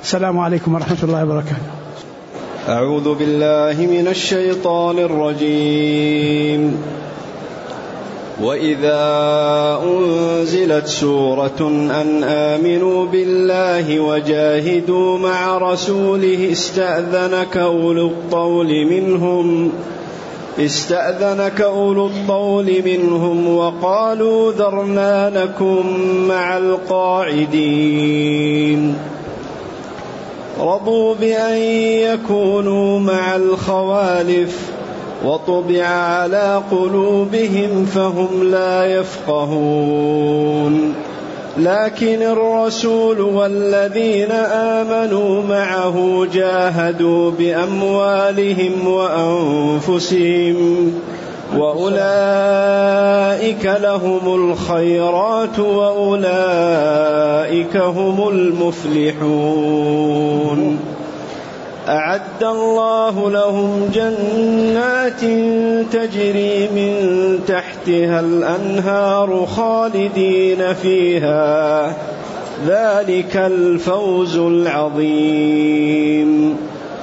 السلام عليكم ورحمة الله وبركاته. أعوذ بالله من الشيطان الرجيم. وإذا أنزلت سورة أن آمنوا بالله وجاهدوا مع رسوله استأذنك أولو الطول منهم وقالوا ذرنا نكن مع القاعدين رضوا بأن يكونوا مع الخوالف وطبع على قلوبهم فهم لا يفقهون لكن الرسول والذين آمنوا معه جاهدوا بأموالهم وأنفسهم وأولئك لهم الخيرات وأولئك هم المفلحون. أعد الله لهم جنات تجري من تحتها الأنهار خالدين فيها ذلك الفوز العظيم.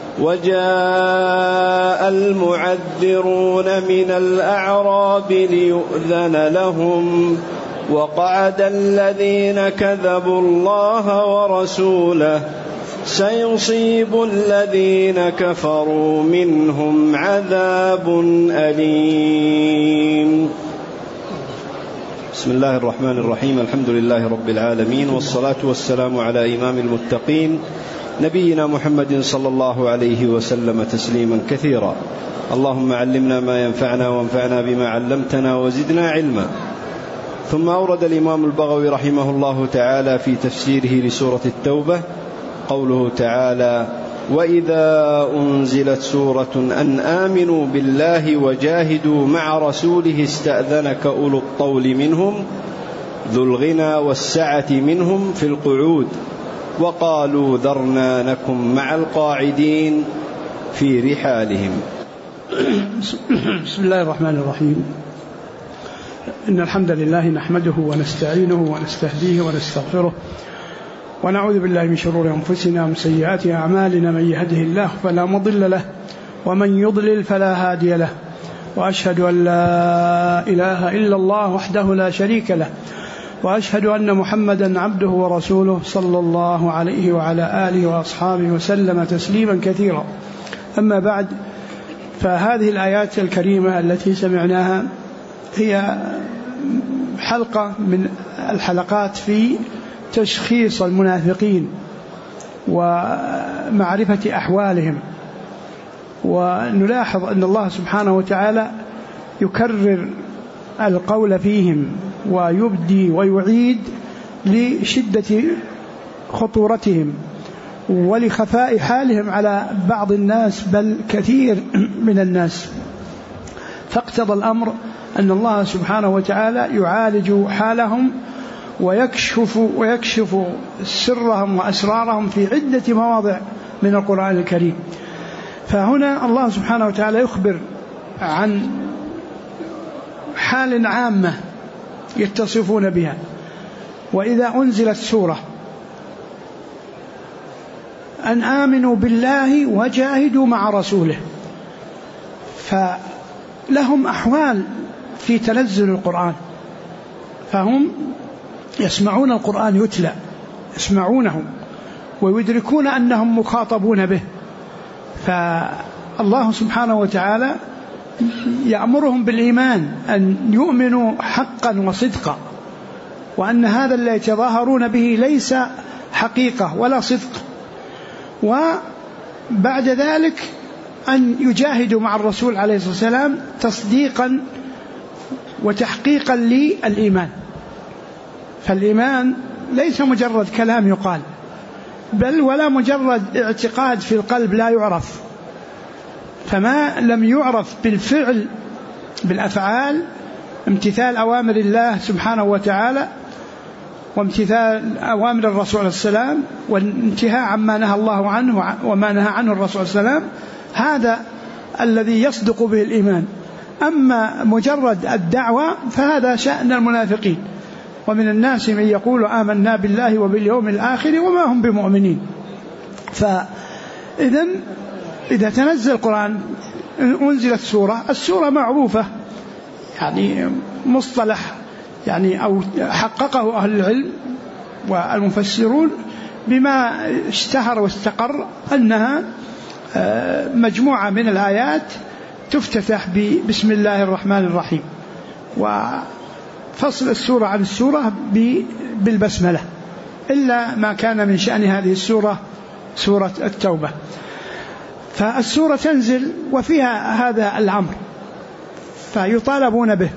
وجاء المعذرون من الأعراب ليؤذن لهم وقعد الذين كذبوا الله ورسوله سيصيب الذين كفروا منهم عذاب أليم. بسم الله الرحمن الرحيم. الحمد لله رب العالمين، والصلاة والسلام على إمام المتقين نبينا محمد صلى الله عليه وسلم تسليما كثيرا. اللهم علمنا ما ينفعنا وانفعنا بما علمتنا وزدنا علما. ثم أورد الإمام البغوي رحمه الله تعالى في تفسيره لسورة التوبة قوله تعالى: وإذا أنزلت سورة أن آمنوا بالله وجاهدوا مع رسوله استأذنك أولو الطول منهم ذو الغنى والسعة منهم في القعود وقالوا ذرنا نكن مع القاعدين في رحالهم. بسم الله الرحمن الرحيم. إن الحمد لله نحمده ونستعينه ونستهديه ونستغفره ونعوذ بالله من شرور أنفسنا ومن سيئات أعمالنا. من يهده الله فلا مضل له ومن يضلل فلا هادي له، وأشهد أن لا إله إلا الله وحده لا شريك له، وأشهد أن محمدا عبده ورسوله صلى الله عليه وعلى آله وأصحابه وسلم تسليما كثيرا. أما بعد، فهذه الآيات الكريمة التي سمعناها هي حلقة من الحلقات في تشخيص المنافقين ومعرفة أحوالهم. ونلاحظ أن الله سبحانه وتعالى يكرر القول فيهم ويبدي ويعيد لشدة خطورتهم ولخفاء حالهم على بعض الناس بل كثير من الناس. فاقتضى الأمر أن الله سبحانه وتعالى يعالج حالهم ويكشف سرهم وأسرارهم في عدة مواضع من القرآن الكريم. فهنا الله سبحانه وتعالى يخبر عن حال عامة يتصفون بها. وإذا أنزلت سورة أن آمنوا بالله وجاهدوا مع رسوله، فلهم أحوال في تنزل القرآن، فهم يسمعون القرآن يتلى، يسمعونه ويدركون أنهم مخاطبون به. فالله سبحانه وتعالى يأمرهم بالإيمان، أن يؤمنوا حقا وصدقا، وأن هذا الذي يتظاهرون به ليس حقيقة ولا صدق. وبعد ذلك أن يجاهدوا مع الرسول عليه الصلاة والسلام تصديقا وتحقيقا للإيمان. فالإيمان ليس مجرد كلام يقال، بل ولا مجرد اعتقاد في القلب لا يعرف. فما لم يعرف بالفعل بالأفعال، امتثال أوامر الله سبحانه وتعالى وامتثال أوامر الرسول عليه السلام والانتهاء عما نهى الله عنه وما نهى عنه الرسول عليه السلام، هذا الذي يصدق به الإيمان. أما مجرد الدعوة فهذا شأن المنافقين. ومن الناس من يقول آمنا بالله وباليوم الآخر وما هم بمؤمنين. إذا تنزل القرآن أنزلت سورة، السورة معروفة يعني مصطلح يعني أو حققه أهل العلم والمفسرون بما اشتهر واستقر أنها مجموعة من الآيات تفتتح بسم الله الرحمن الرحيم، وفصل السورة عن السورة بالبسملة، إلا ما كان من شأن هذه السورة سورة التوبة. فالسورة تنزل وفيها هذا الأمر فيطالبون به.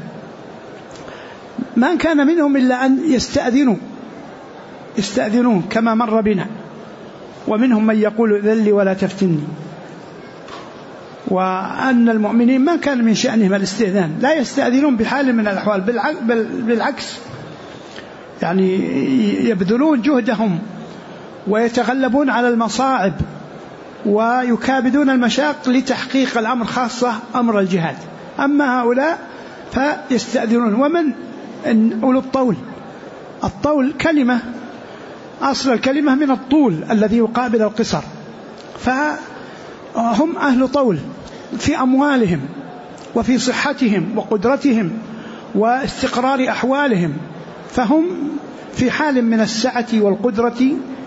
ما كان منهم إلا أن يستأذنوا كما مر بنا، ومنهم من يقول ذلي ولا تفتني، وأن المؤمنين ما كان من شأنهم الاستئذان، لا يستأذنون بحال من الأحوال، بالعكس يعني يبذلون جهدهم ويتغلبون على المصاعب ويكابدون المشاق لتحقيق الأمر، خاصة أمر الجهاد. أما هؤلاء فيستأذنون. ومن أولو الطول كلمة، أصل الكلمة من الطول الذي يقابل القصر، فهم أهل طول في أموالهم وفي صحتهم وقدرتهم واستقرار أحوالهم، فهم في حال من السعة والقدرة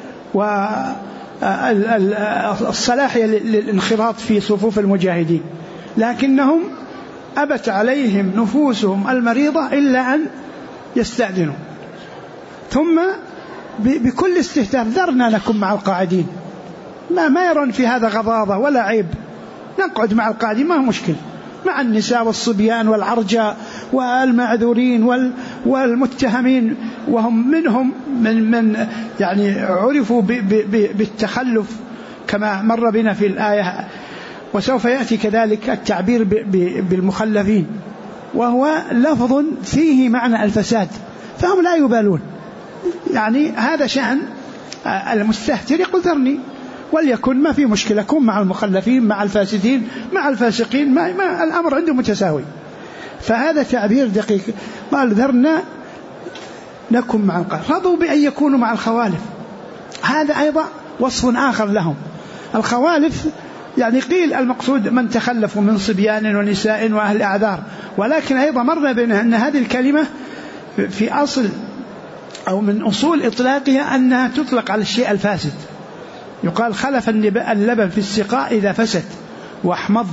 والصلاح للانخراط في صفوف المجاهدين، لكنهم أبت عليهم نفوسهم المريضة إلا أن يستأذنوا. ثم بكل استهتار ذرنا لكم مع القاعدين، ما يرون في هذا غضاضة ولا عيب، نقعد مع القاعدين ما هو مشكل، مع النساء والصبيان والعرجاء والمعذورين والمتهمين، وهم منهم من يعني عرفوا بالتخلف كما مر بنا في الآية، وسوف يأتي كذلك التعبير بالمخلفين، وهو لفظ فيه معنى الفساد، فهم لا يبالون. يعني هذا شأن المستهتر، يقول ذرني وليكن، ما في مشكلة، كن مع المخلفين مع الفاسدين مع الفاسقين، ما الأمر عنده متساوي. فهذا تعبير دقيق، قال ذرنا نكن مع القوم. رضوا بأن يكونوا مع الخوالف، هذا أيضا وصف آخر لهم. الخوالف يعني قيل المقصود من تخلفوا من صبيان ونساء وأهل أعذار، ولكن أيضا مر بنا أن هذه الكلمة في أصل أو من أصول إطلاقها أنها تطلق على الشيء الفاسد، يقال خلف اللبن في السقاء إذا فسد واحمض،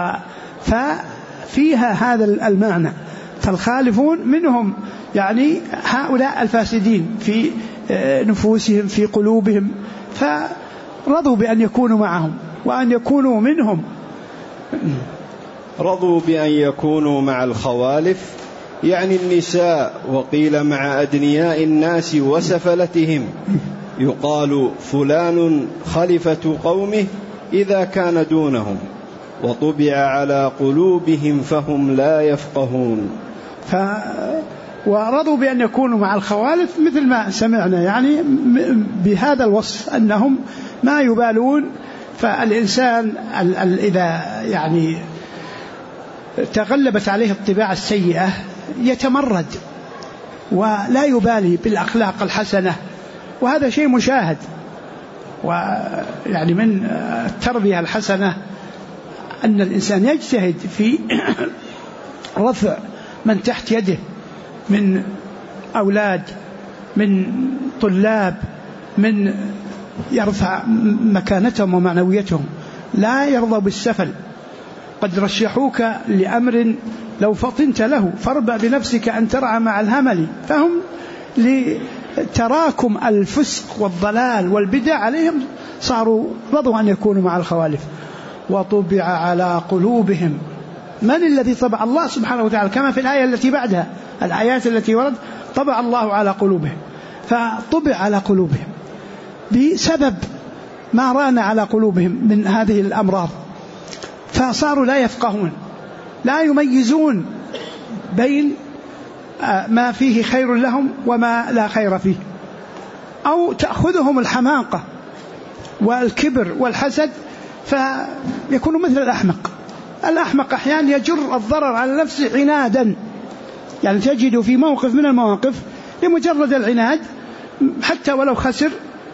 ففيها هذا المعنى. فالخالفون منهم يعني هؤلاء الفاسدين في نفوسهم في قلوبهم، فرضوا بأن يكونوا معهم وأن يكونوا منهم. رضوا بأن يكونوا مع الخوالف يعني النساء، وقيل مع أدنياء الناس وسفلتهم، يقال فلان خلفة قومه إذا كان دونهم، وطبع على قلوبهم فهم لا يفقهون. ورضوا بأن يكونوا مع الخوالف مثل ما سمعنا، يعني بهذا الوصف أنهم ما يبالون. فالإنسان إذا يعني تغلبت عليه الطباع السيئة يتمرد ولا يبالي بالأخلاق الحسنة، وهذا شيء مشاهد. ويعني من التربية الحسنة أن الإنسان يجتهد في رفع من تحت يده من أولاد، من طلاب، من يرفع مكانتهم ومعنويتهم، لا يرضى بالسفل. قد رشحوك لأمر لو فطنت له فاربع بنفسك أن ترعى مع الهمل، فهم لتراكم الفسق والضلال والبدع عليهم صاروا رضوا أن يكونوا مع الخوالف. وطبع على قلوبهم، من الذي طبع؟ الله سبحانه وتعالى، كما في الآية التي بعدها، الآيات التي ورد طبع الله على قلوبهم، فطبع على قلوبهم بسبب ما ران على قلوبهم من هذه الأمراض، فصاروا لا يفقهون، لا يميزون بين ما فيه خير لهم وما لا خير فيه، أو تأخذهم الحماقة والكبر والحسد فيكونوا مثل الأحمق. الأحمق أحيانا يجر الضرر على نفسه عنادا، يعني تجد في موقف من المواقف لمجرد العناد حتى ولو خسر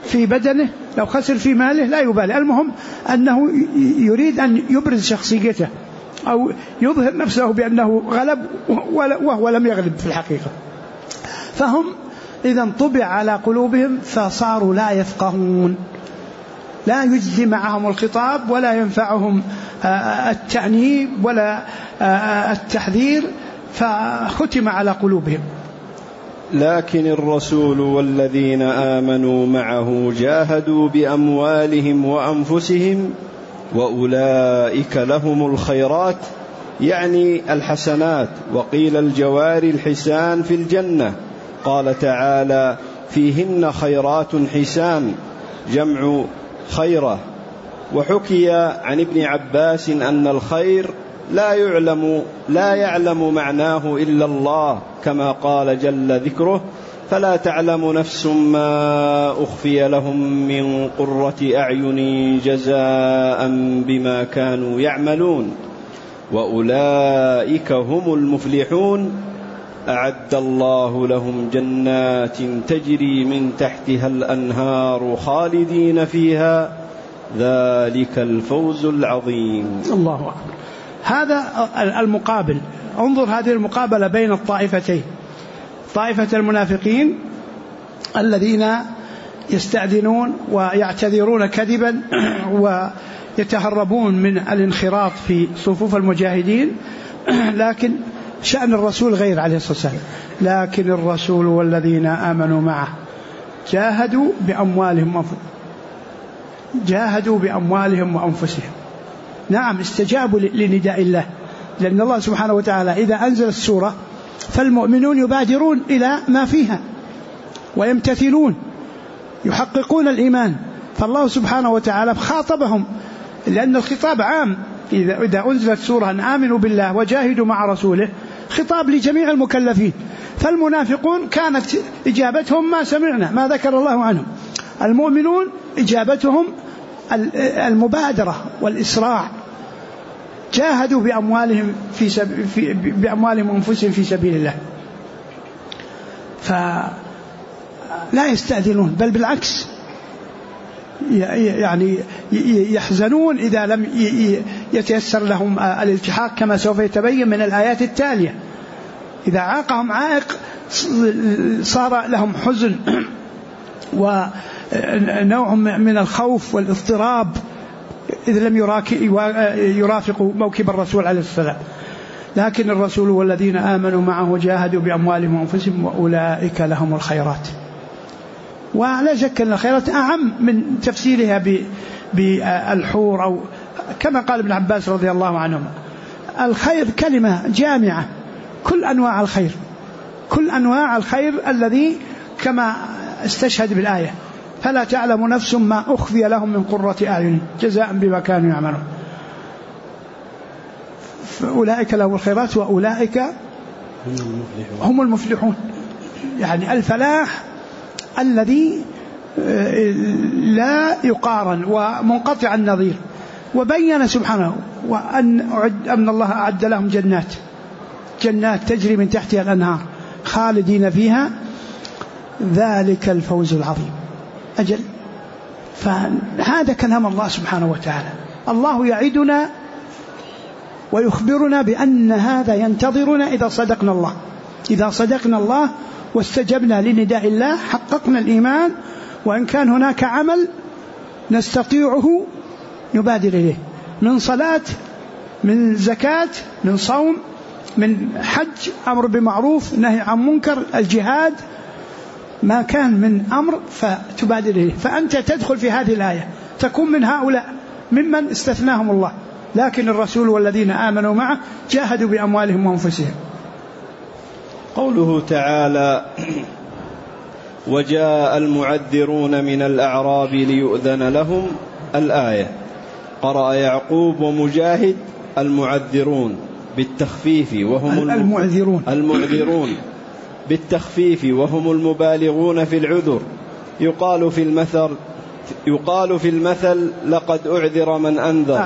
في بدنه لو خسر في ماله لا يبالي، المهم أنه يريد أن يبرز شخصيته أو يظهر نفسه بأنه غلب وهو لم يغلب في الحقيقة. فهم إذا طبع على قلوبهم فصاروا لا يفقهون، لا يجزي معهم الخطاب ولا ينفعهم التأنيب ولا التحذير، فختم على قلوبهم. لكن الرسول والذين آمنوا معه جاهدوا بأموالهم وأنفسهم وأولئك لهم الخيرات، يعني الحسنات، وقيل الجواري الحسان في الجنة. قال تعالى فيهن خيرات حسان جمع خيرة. وحكي عن ابن عباس أن الخير لا يعلم معناه إلا الله، كما قال جل ذكره فلا تعلم نفس ما أخفي لهم من قرة أعين جزاء بما كانوا يعملون وأولئك هم المفلحون أعد الله لهم جنات تجري من تحتها الأنهار خالدين فيها ذلك الفوز العظيم. الله أكبر. هذا المقابل. انظر هذه المقابلة بين الطائفتين، طائفة المنافقين الذين يستأذنون ويعتذرون كذبا ويتهربون من الانخراط في صفوف المجاهدين، لكن شأن الرسول غير عليه الصلاة والسلام. لكن الرسول والذين آمنوا معه جاهدوا بأموالهم وأنفسهم. نعم استجابوا لنداء الله، لأن الله سبحانه وتعالى إذا أنزل السورة فالمؤمنون يبادرون إلى ما فيها ويمتثلون يحققون الإيمان، فالله سبحانه وتعالى خاطبهم، لأن الخطاب عام. إذا أنزلت سورة أن آمنوا بالله وجاهدوا مع رسوله خطاب لجميع المكلفين. فالمنافقون كانت إجابتهم ما سمعنا، ما ذكر الله عنهم. المؤمنون إجابتهم المبادرة والإسراع، جاهدوا بأموالهم وأنفسهم في سبيل الله، فلا يستأذنون، بل بالعكس يعني يحزنون إذا لم يتيسر لهم الالتحاق، كما سوف يتبين من الآيات التالية. إذا عاقهم عائق صار لهم حزن ونوع من الخوف والاضطراب إذا لم يرافقوا موكب الرسول عليه السلام. لكن الرسول والذين آمنوا معه جاهدوا بأموالهم وأنفسهم وأولئك لهم الخيرات. ولا شك أن الخيرات أعم من تفسيرها بالحور، أو كما قال ابن عباس رضي الله عنهما الخير كلمة جامعة، كل أنواع الخير، كل أنواع الخير الذي كما استشهد بالآية فلا تعلم نفس ما أخفي لهم من قرة أعين جزاء بما كانوا يعملون. فأولئك لهم الخيرات وأولئك هم المفلحون، يعني الفلاح الذي لا يقارن ومنقطع النظير. وبين سبحانه أن الله أعد لهم جنات تجري من تحتها الأنهار خالدين فيها ذلك الفوز العظيم. أجل، فهذا كلام الله سبحانه وتعالى. الله يعدنا ويخبرنا بأن هذا ينتظرنا إذا صدقنا الله واستجبنا لنداء الله حققنا الإيمان، وإن كان هناك عمل نستطيعه نبادر إليه، من صلاة، من زكاة، من صوم، من حج، أمر بمعروف، نهي عن منكر، الجهاد، ما كان من أمر فتبادر إليه. فأنت تدخل في هذه الآية، تكون من هؤلاء ممن استثناهم الله. لكن الرسول والذين آمنوا معه جاهدوا بأموالهم وأنفسهم. قوله تعالى وجاء المعذرون من الأعراب ليؤذن لهم، الآية. قرأ يعقوب ومجاهد المعذرون بالتخفيف وهم المعذرون بالتخفيف وهم المبالغون في العذر. يقال في المثل لقد أعذر من أنذر،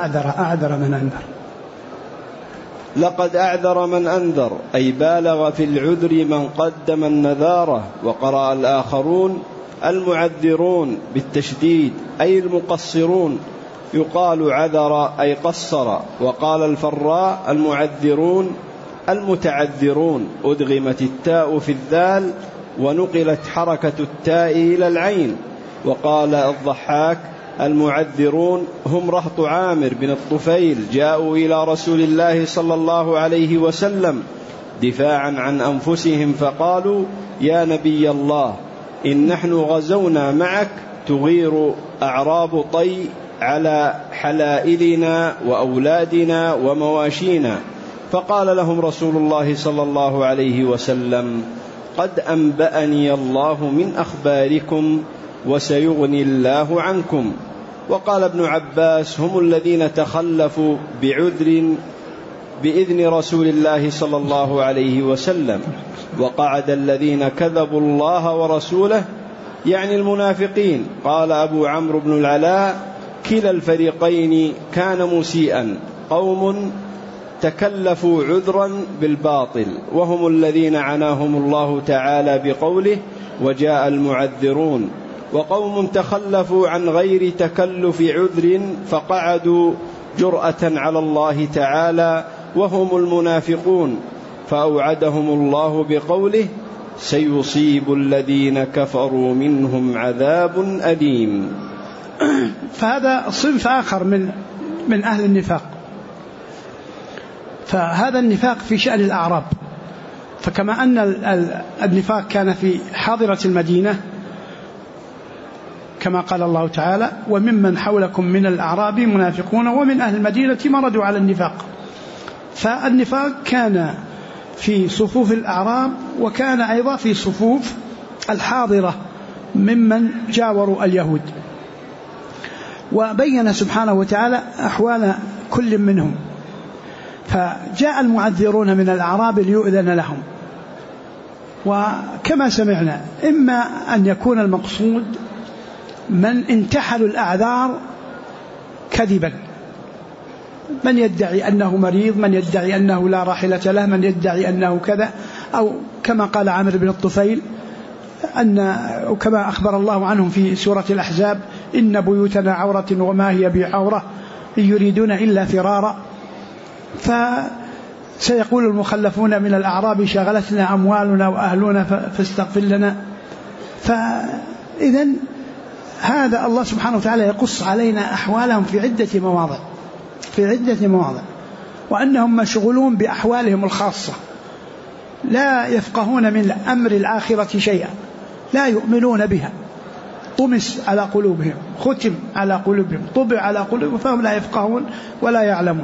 لقد أعذر من أنذر، أي بالغ في العذر من قدم النذارة. وقرأ الآخرون المعذرون بالتشديد أي المقصرون، يقال عذر أي قصر. وقال الفراء المعذرون المتعذرون، أدغمت التاء في الذال ونقلت حركة التاء إلى العين. وقال الضحاك المعذرون هم رهط عامر بن الطفيل، جاءوا إلى رسول الله صلى الله عليه وسلم دفاعا عن أنفسهم فقالوا يا نبي الله إن نحن غزونا معك تغير أعراب طي على حلائلنا وأولادنا ومواشينا. فقال لهم رسول الله صلى الله عليه وسلم قد أنبأني الله من أخباركم وسيغني الله عنكم. وقال ابن عباس هم الذين تخلفوا بعذر بإذن رسول الله صلى الله عليه وسلم. وقعد الذين كذبوا الله ورسوله يعني المنافقين. قال أبو عمرو بن العلاء كلا الفريقين كان مسيئا، قوم تكلفوا عذرا بالباطل وهم الذين عناهم الله تعالى بقوله وجاء المعذرون، وقوم تخلفوا عن غير تكلف عذر فقعدوا جرأة على الله تعالى وهم المنافقون، فأوعدهم الله بقوله سيصيب الذين كفروا منهم عذاب أليم. فهذا صنف آخر من أهل النفاق. فهذا النفاق في شأن الأعراب، فكما أن النفاق كان في حاضرة المدينة كما قال الله تعالى وممن حولكم من الأعراب منافقون ومن أهل المدينة مردوا على النفاق. فالنفاق كان في صفوف الأعراب وكان أيضا في صفوف الحاضرة ممن جاوروا اليهود. وبين سبحانه وتعالى أحوال كل منهم. فجاء المعذرون من الأعراب ليؤذن لهم، وكما سمعنا إما أن يكون المقصود من انتحلوا الأعذار كذبا، من يدعي أنه مريض، من يدعي أنه لا راحلة له، من يدعي أنه كذا، أو كما قال عامر بن الطفيل كما أخبر الله عنهم في سورة الأحزاب إن بيوتنا عورة وما هي بعورة إن يريدون إلا فرارا. فسيقول المخلفون من الأعراب شغلتنا أموالنا وأهلنا فاستغفر لنا. فإذن هذا الله سبحانه وتعالى يقص علينا أحوالهم في عدة مواضع وأنهم مشغولون بأحوالهم الخاصة، لا يفقهون من أمر الآخرة شيئا، لا يؤمنون بها، طمس على قلوبهم، ختم على قلوبهم، طبع على قلوبهم، فهم لا يفقهون ولا يعلمون.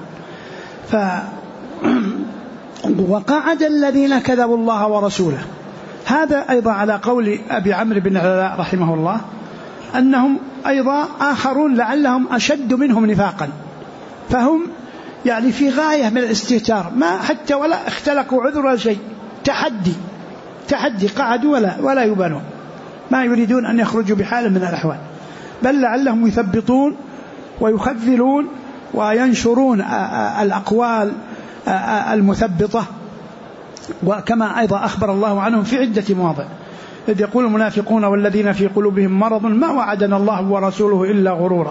وقعد الذين كذبوا الله ورسوله. هذا أيضا على قول أبي عمرو بن العلاء رحمه الله أنهم أيضا آخرون لعلهم أشد منهم نفاقا، فهم يعني في غاية من الاستهتار، ما حتى ولا اختلقوا عذر ولا شيء، تحدي قعدوا ولا يبالون، ما يريدون أن يخرجوا بحال من الأحوال، بل لعلهم يثبطون ويخذلون وينشرون الأقوال المثبطة. وكما أيضا أخبر الله عنهم في عدة مواضع إذ يقول المنافقون والذين في قلوبهم مرض ما وعدنا الله ورسوله إلا غرورا.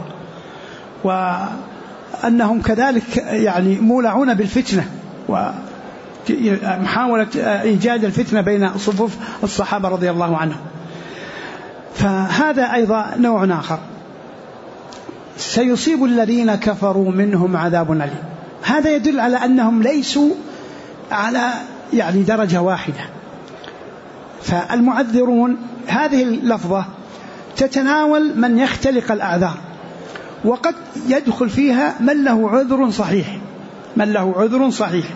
وأنهم كذلك يعني مولعون بالفتنة ومحاولة إيجاد الفتنة بين صفوف الصحابة رضي الله عنهم. فهذا أيضا نوع آخر. سيصيب الذين كفروا منهم عذاب أليم. هذا يدل على أنهم ليسوا على يعني درجة واحدة. فالمعذرون هذه اللفظة تتناول من يختلق الأعذار، وقد يدخل فيها من له عذر صحيح،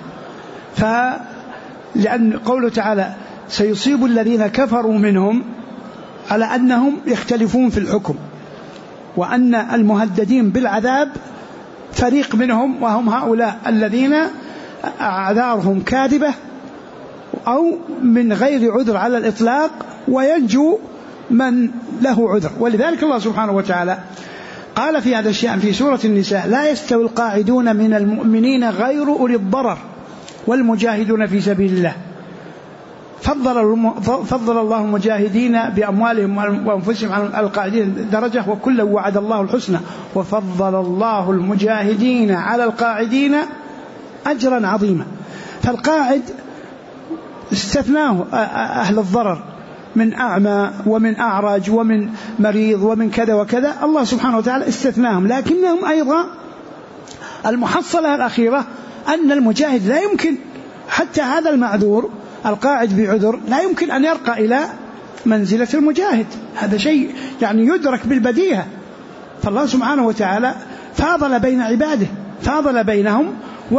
لأن قوله تعالى سيصيب الذين كفروا منهم على أنهم يختلفون في الحكم، وأن المهددين بالعذاب فريق منهم وهم هؤلاء الذين أعذارهم كاذبة أو من غير عذر على الإطلاق، وينجو من له عذر. ولذلك الله سبحانه وتعالى قال في هذا الشيء في سورة النساء لا يستوي القاعدون من المؤمنين غير أولي الضرر والمجاهدون في سبيل الله. فضل الله المجاهدين بأموالهم وأنفسهم على القاعدين درجة، وكلا وعد الله الحسنى، وفضل الله المجاهدين على القاعدين أجرا عظيما. فالقاعد استثناه أهل الضرر من أعمى ومن أعرج ومن مريض ومن كذا وكذا، الله سبحانه وتعالى استثناهم، لكنهم أيضا المحصلة الأخيرة أن المجاهد لا يمكن، حتى هذا المعذور القاعد بعذر لا يمكن أن يرقى إلى منزلة المجاهد، هذا شيء يعني يدرك بالبديهة. فالله سبحانه وتعالى فاضل بين عباده، فاضل بينهم،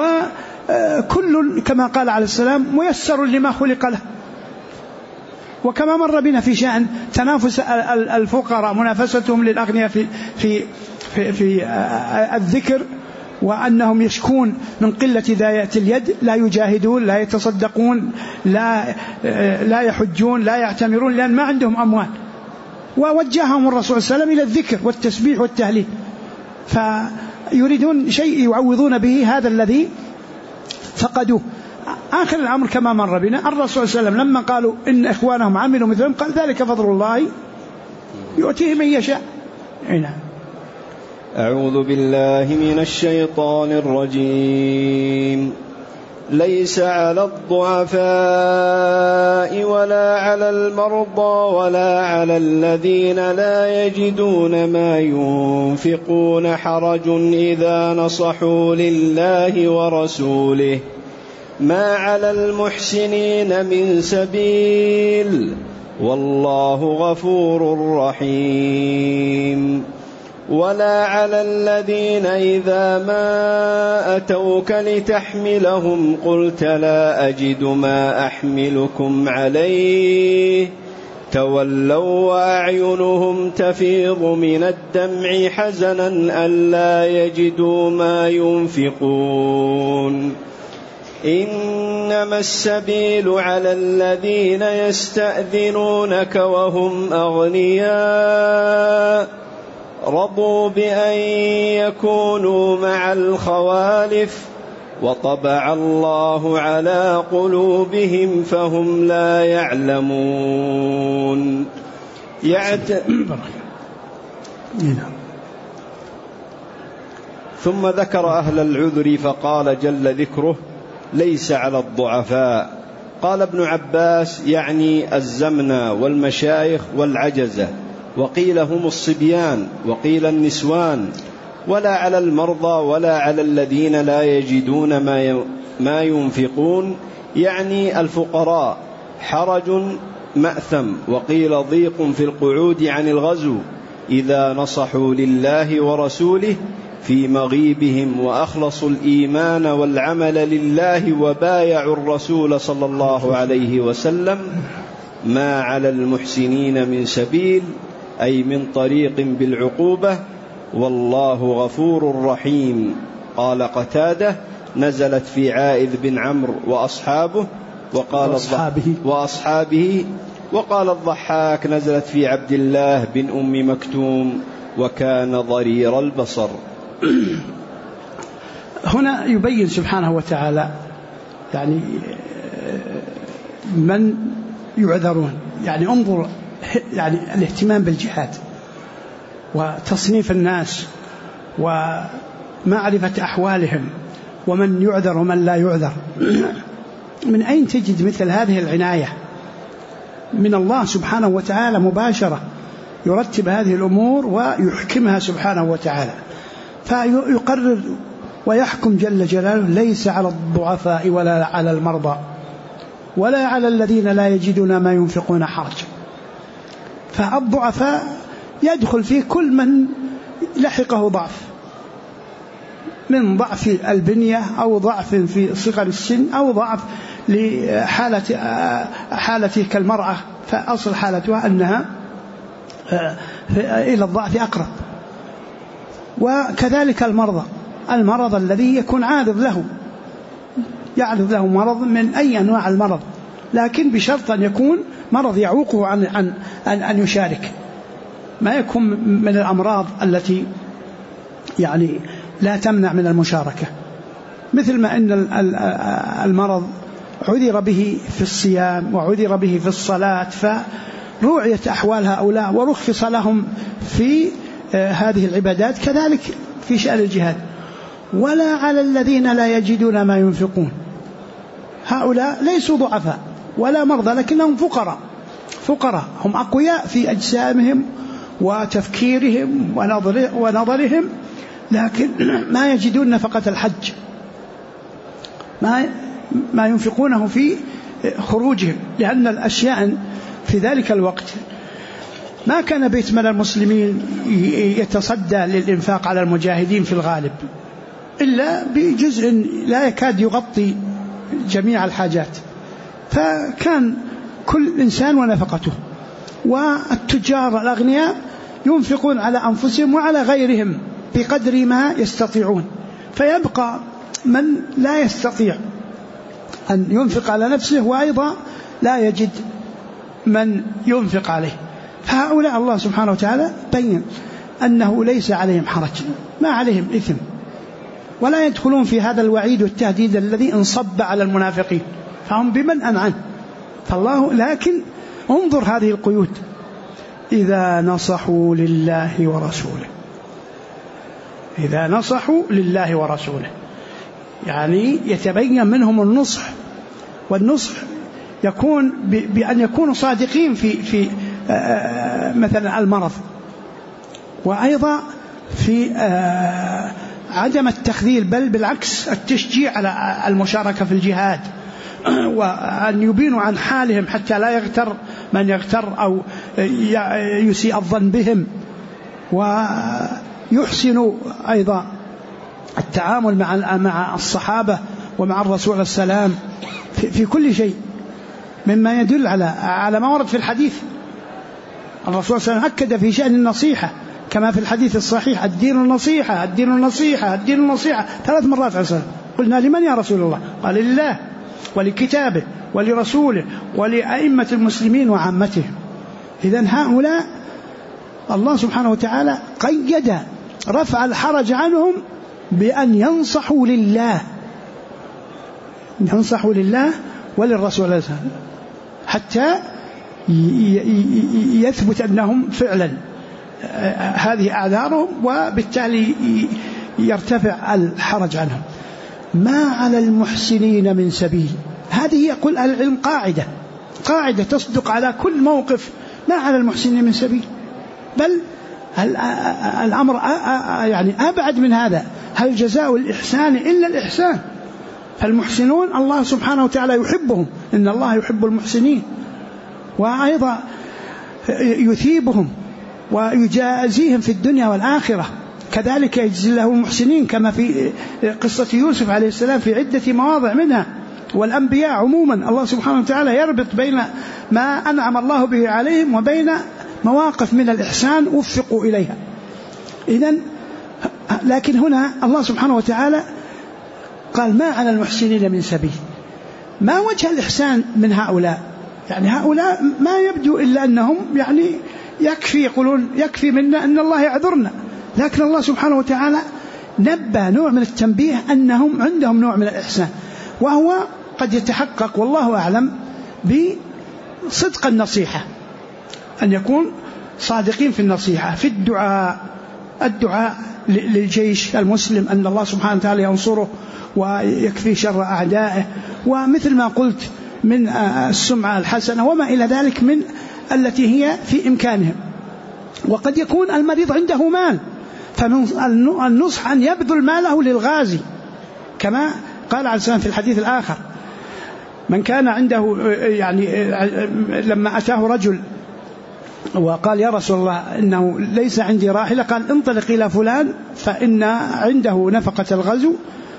وكل كما قال عليه السلام ميسر لما خلق له. وكما مر بنا في شأن تنافس الفقراء منافستهم للأغنياء في الذكر، وأنهم يشكون من قلة ذات اليد، لا يجاهدون، لا يتصدقون، لا يحجون، لا يعتمرون، لأن ما عندهم أموال. ووجههم الرسول صلى الله عليه وسلم إلى الذكر والتسبيح والتهليل، فيريدون شيء يعوضون به هذا الذي فقدوه. آخر الأمر كما مر بنا الرسول صلى الله عليه وسلم لما قالوا إن إخوانهم عملوا مثلهم قال ذلك فضل الله يؤتيه من يشاء. نعم. أعوذ بالله من الشيطان الرجيم. ليس على الضعفاء ولا على المرضى ولا على الذين لا يجدون ما ينفقون حرج إذا نصحوا لله ورسوله ما على المحسنين من سبيل والله غفور رحيم. ولا على الذين إذا ما أتوك لتحملهم قلت لا أجد ما أحملكم عليه تولوا وأعينهم تفيض من الدمع حزنا ألا يجدوا ما ينفقون. إنما السبيل على الذين يستأذنونك وهم أغنياء رضوا بأن يكونوا مع الخوالف وطبع الله على قلوبهم فهم لا يعلمون. ثم ذكر أهل العذر فقال جل ذكره ليس على الضعفاء. قال ابن عباس يعني الزمنى والمشايخ والعجزة، وقيل هم الصبيان، وقيل النسوان. ولا على المرضى ولا على الذين لا يجدون ما ينفقون يعني الفقراء حرج مأثم، وقيل ضيق في القعود عن الغزو إذا نصحوا لله ورسوله في مغيبهم وأخلصوا الإيمان والعمل لله وبايعوا الرسول صلى الله عليه وسلم ما على المحسنين من سبيل أي من طريق بالعقوبة والله غفور رحيم. قال قتادة نزلت في عائذ بن عمرو وأصحابه وأصحابه. وقال الضحاك نزلت في عبد الله بن أم مكتوم وكان ضرير البصر. هنا يبين سبحانه وتعالى يعني من يعذرون، يعني انظر يعني الاهتمام بالجهاد وتصنيف الناس ومعرفة أحوالهم ومن يعذر ومن لا يعذر. من أين تجد مثل هذه العناية من الله سبحانه وتعالى مباشرة، يرتب هذه الأمور ويحكمها سبحانه وتعالى، فيقرر ويحكم جل جلاله ليس على الضعفاء ولا على المرضى ولا على الذين لا يجدون ما ينفقون حرج. فالضعفاء يدخل فيه كل من لحقه ضعف، من ضعف البنية أو ضعف في صغر السن أو ضعف لحالة كالمرأة، فأصل حالتها أنها إلى الضعف أقرب. وكذلك المرض الذي يكون عارض له مرض من أي أنواع المرض، لكن بشرط أن يكون مرض يعوقه عن أن يشارك، ما يكون من الأمراض التي يعني لا تمنع من المشاركة، مثل ما أن المرض عذر به في الصيام وعذر به في الصلاة، فروعيت أحوال هؤلاء ورخص لهم في هذه العبادات، كذلك في شأن الجهاد. ولا على الذين لا يجدون ما ينفقون، هؤلاء ليسوا ضعفاء ولا مرضى، لكنهم فقراء، هم أقوياء في أجسامهم وتفكيرهم ونظرهم، لكن ما يجدون نفقة الحج، ما ينفقونه في خروجهم، لأن الأشياء في ذلك الوقت ما كان بيت مال المسلمين يتصدى للإنفاق على المجاهدين في الغالب إلا بجزء لا يكاد يغطي جميع الحاجات، فكان كل إنسان ونفقته. والتجار الأغنياء ينفقون على أنفسهم وعلى غيرهم بقدر ما يستطيعون، فيبقى من لا يستطيع أن ينفق على نفسه وأيضا لا يجد من ينفق عليه. فهؤلاء الله سبحانه وتعالى بين أنه ليس عليهم حرج، ما عليهم إثم، ولا يدخلون في هذا الوعيد والتهديد الذي انصب على المنافقين، فهم بمن عنه. فالله لكن انظر هذه القيود: إذا نصحوا لله ورسوله، إذا نصحوا لله ورسوله، يعني يتبين منهم النصح، والنصح يكون بأن يكونوا صادقين في مثلا المرض، وأيضا في عدم التخذيل، بل بالعكس التشجيع على المشاركة في الجهاد، وأن يبينوا عن حالهم حتى لا يغتر من يغتر أو يسيء الظن بهم، ويحسنوا أيضا التعامل مع الصحابة ومع الرسول عليه السلام في كل شيء، مما يدل على ما ورد في الحديث. الرسول صلى الله عليه وسلم أكد في شأن النصيحة كما في الحديث الصحيح: الدين النصيحة، الدين النصيحة، الدين النصيحة، 3 مرات عليه السلام. قلنا: لمن يا رسول الله؟ قال: لله ولكتابه ولرسوله ولأئمة المسلمين وعامتهم. إذن هؤلاء الله سبحانه وتعالى قيد رفع الحرج عنهم بأن ينصحوا لله، ينصحوا لله وللرسول عليه السلام، حتى يثبت أنهم فعلا هذه أعذارهم، وبالتالي يرتفع الحرج عنهم. ما على المحسنين من سبيل، هذه يقول أهل العلم قاعدة تصدق على كل موقف: ما على المحسنين من سبيل، بل الأمر يعني أبعد من هذا: هل جزاء الإحسان إلا الإحسان؟ فالمحسنون الله سبحانه وتعالى يحبهم، إن الله يحب المحسنين، وأيضا يثيبهم ويجازيهم في الدنيا والآخرة، كذلك يجزي له المحسنين كما في قصة يوسف عليه السلام في عدة مواضع منها، والأنبياء عموما الله سبحانه وتعالى يربط بين ما أنعم الله به عليهم وبين مواقف من الإحسان وفقوا إليها. إذن لكن هنا الله سبحانه وتعالى قال: ما على المحسنين من سبيل. ما وجه الإحسان من هؤلاء؟ يعني هؤلاء ما يبدو إلا أنهم يعني يقولون يكفي منا أن الله يعذرنا، لكن الله سبحانه وتعالى نبه نوع من التنبيه أنهم عندهم نوع من الإحسان، وهو قد يتحقق والله أعلم بصدق النصيحة، أن يكون صادقين في النصيحة، في الدعاء للجيش المسلم أن الله سبحانه وتعالى ينصره ويكفي شر أعدائه، ومثل ما قلت من السمعة الحسنة وما إلى ذلك من التي هي في إمكانهم. وقد يكون المريض عنده مال، فمن النصح أن يبذل ماله للغازي، كما قال عليه السلام في الحديث الآخر: من كان عنده يعني لما أتاه رجل وقال: يا رسول الله إنه ليس عندي راحلة، قال: انطلق إلى فلان فإن عنده نفقة الغزو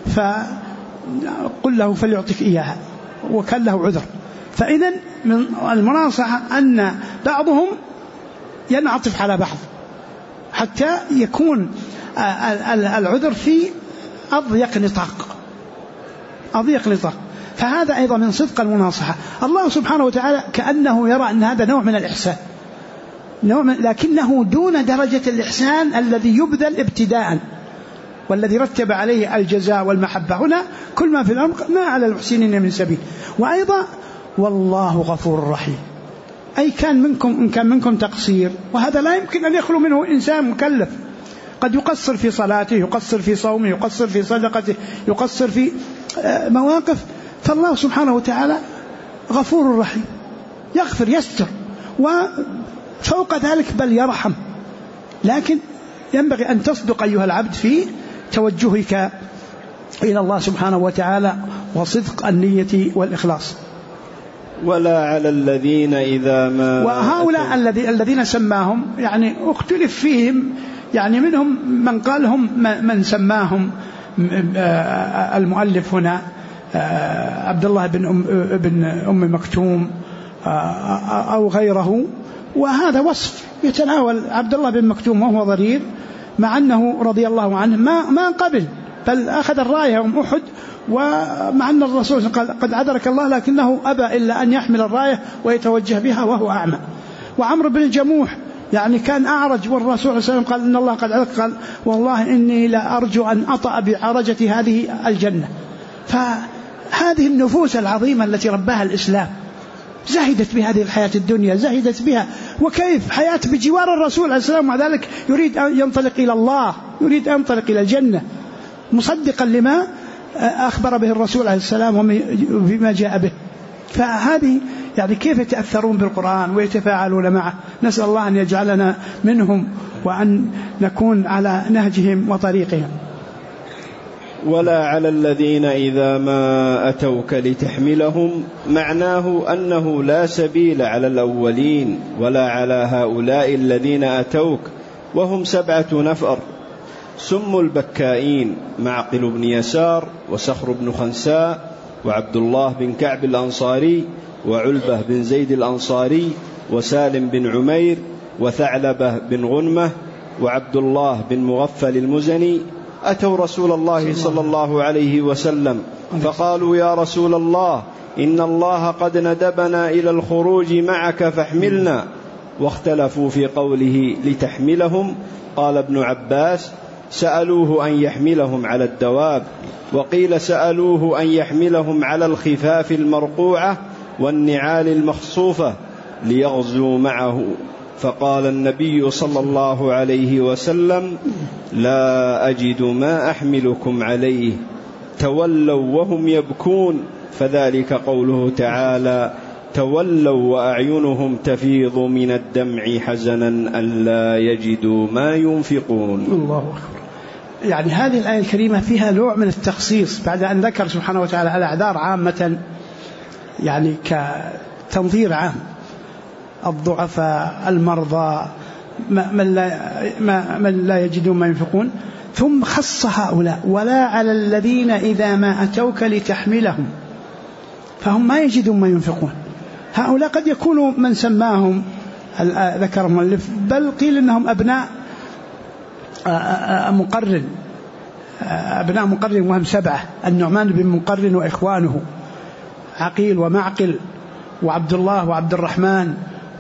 فقل له فليعطيك إياها، وكان له عذر. فإذن من المناصحة أن بعضهم ينعطف على بعض حتى يكون العذر في أضيق نطاق، فهذا أيضا من صدق المناصحة. الله سبحانه وتعالى كأنه يرى أن هذا نوع من الإحسان، لكنه دون درجة الإحسان الذي يبذل ابتداء، والذي رتب عليه الجزاء والمحبة. هنا كل ما في الأمر ما على المحسنين من سبيل. وأيضا والله غفور رحيم، أي إن كان منكم تقصير، وهذا لا يمكن أن يخلو منه إنسان مكلف، قد يقصر في صلاته، يقصر في صومه، يقصر في صدقته، يقصر في مواقف، فالله سبحانه وتعالى غفور رحيم، يغفر يستر، وفوق ذلك بل يرحم. لكن ينبغي أن تصدق أيها العبد في توجهك إلى الله سبحانه وتعالى وصدق النية والإخلاص. ولا على الذين إذا ما وهؤلاء الذين سماهم يعني اختلف فيهم، يعني منهم من قال هم من سماهم المؤلف هنا عبد الله بن أم مكتوم أو غيره، وهذا وصف يتناول عبد الله بن مكتوم وهو ضرير، مع أنه رضي الله عنه ما قبل، بل أخذ الراية يوم أحد، ومع أن الرسول قال قد عذرك الله، لكنه أبى إلا أن يحمل الراية ويتوجه بها وهو أعمى. وعمرو بن الجموح يعني كان أعرج، والرسول صلى الله عليه وسلم قال إن الله قد عذرك، قال والله إني لا أرجو أن أطأ بعرجة هذه الجنة. فهذه النفوس العظيمة التي رباها الإسلام زهدت بهذه الحياة الدنيا، زهدت بها، وكيف حياة بجوار الرسول عليه السلام، ومع ذلك يريد أن ينطلق إلى الله، يريد أن ينطلق إلى الجنة مصدقا لما أخبر به الرسول عليه السلام وبما جاء به. فهذه يعني كيف يتأثرون بالقرآن ويتفاعلون معه. نسأل الله أن يجعلنا منهم وأن نكون على نهجهم وطريقهم. ولا على الذين إذا ما أتوك لتحملهم، معناه أنه لا سبيل على الأولين ولا على هؤلاء الذين أتوك، وهم 7 نفر، سموا البكائين: معقل بن يسار، وسخر بن خنساء، وعبد الله بن كعب الأنصاري، وعلبة بن زيد الأنصاري، وسالم بن عمير، وثعلبة بن غنمة، وعبد الله بن مغفل المزني. أتوا رسول الله صلى الله عليه وسلم فقالوا: يا رسول الله، إن الله قد ندبنا إلى الخروج معك فاحملنا. واختلفوا في قوله لتحملهم. قال ابن عباس: سألوه أن يحملهم على الدواب، وقيل سألوه أن يحملهم على الخفاف المرقوعة والنعال المخصوفة ليغزوا معه. فقال النبي صلى الله عليه وسلم: لا أجد ما أحملكم عليه. تولوا وهم يبكون، فذلك قوله تعالى: تولوا وأعينهم تفيض من الدمع حزنا ألا يجدوا ما ينفقون. الله أكبر. يعني هذه الآية الكريمة فيها نوع من التخصيص، بعد أن ذكر سبحانه وتعالى الأعذار عامة، يعني كتنظير عام: الضعفاء، المرضى، من لا يجدون ما ينفقون، ثم خص هؤلاء: ولا على الذين إذا ما أتوك لتحملهم، فهم ما يجدون ما ينفقون. هؤلاء قد يكونوا من سماهم ذكر المؤلف، بل قيل إنهم أبناء مقرن، وهم 7: النعمان بن مقرن وإخوانه، عقيل ومعقل وعبد الله وعبد الرحمن،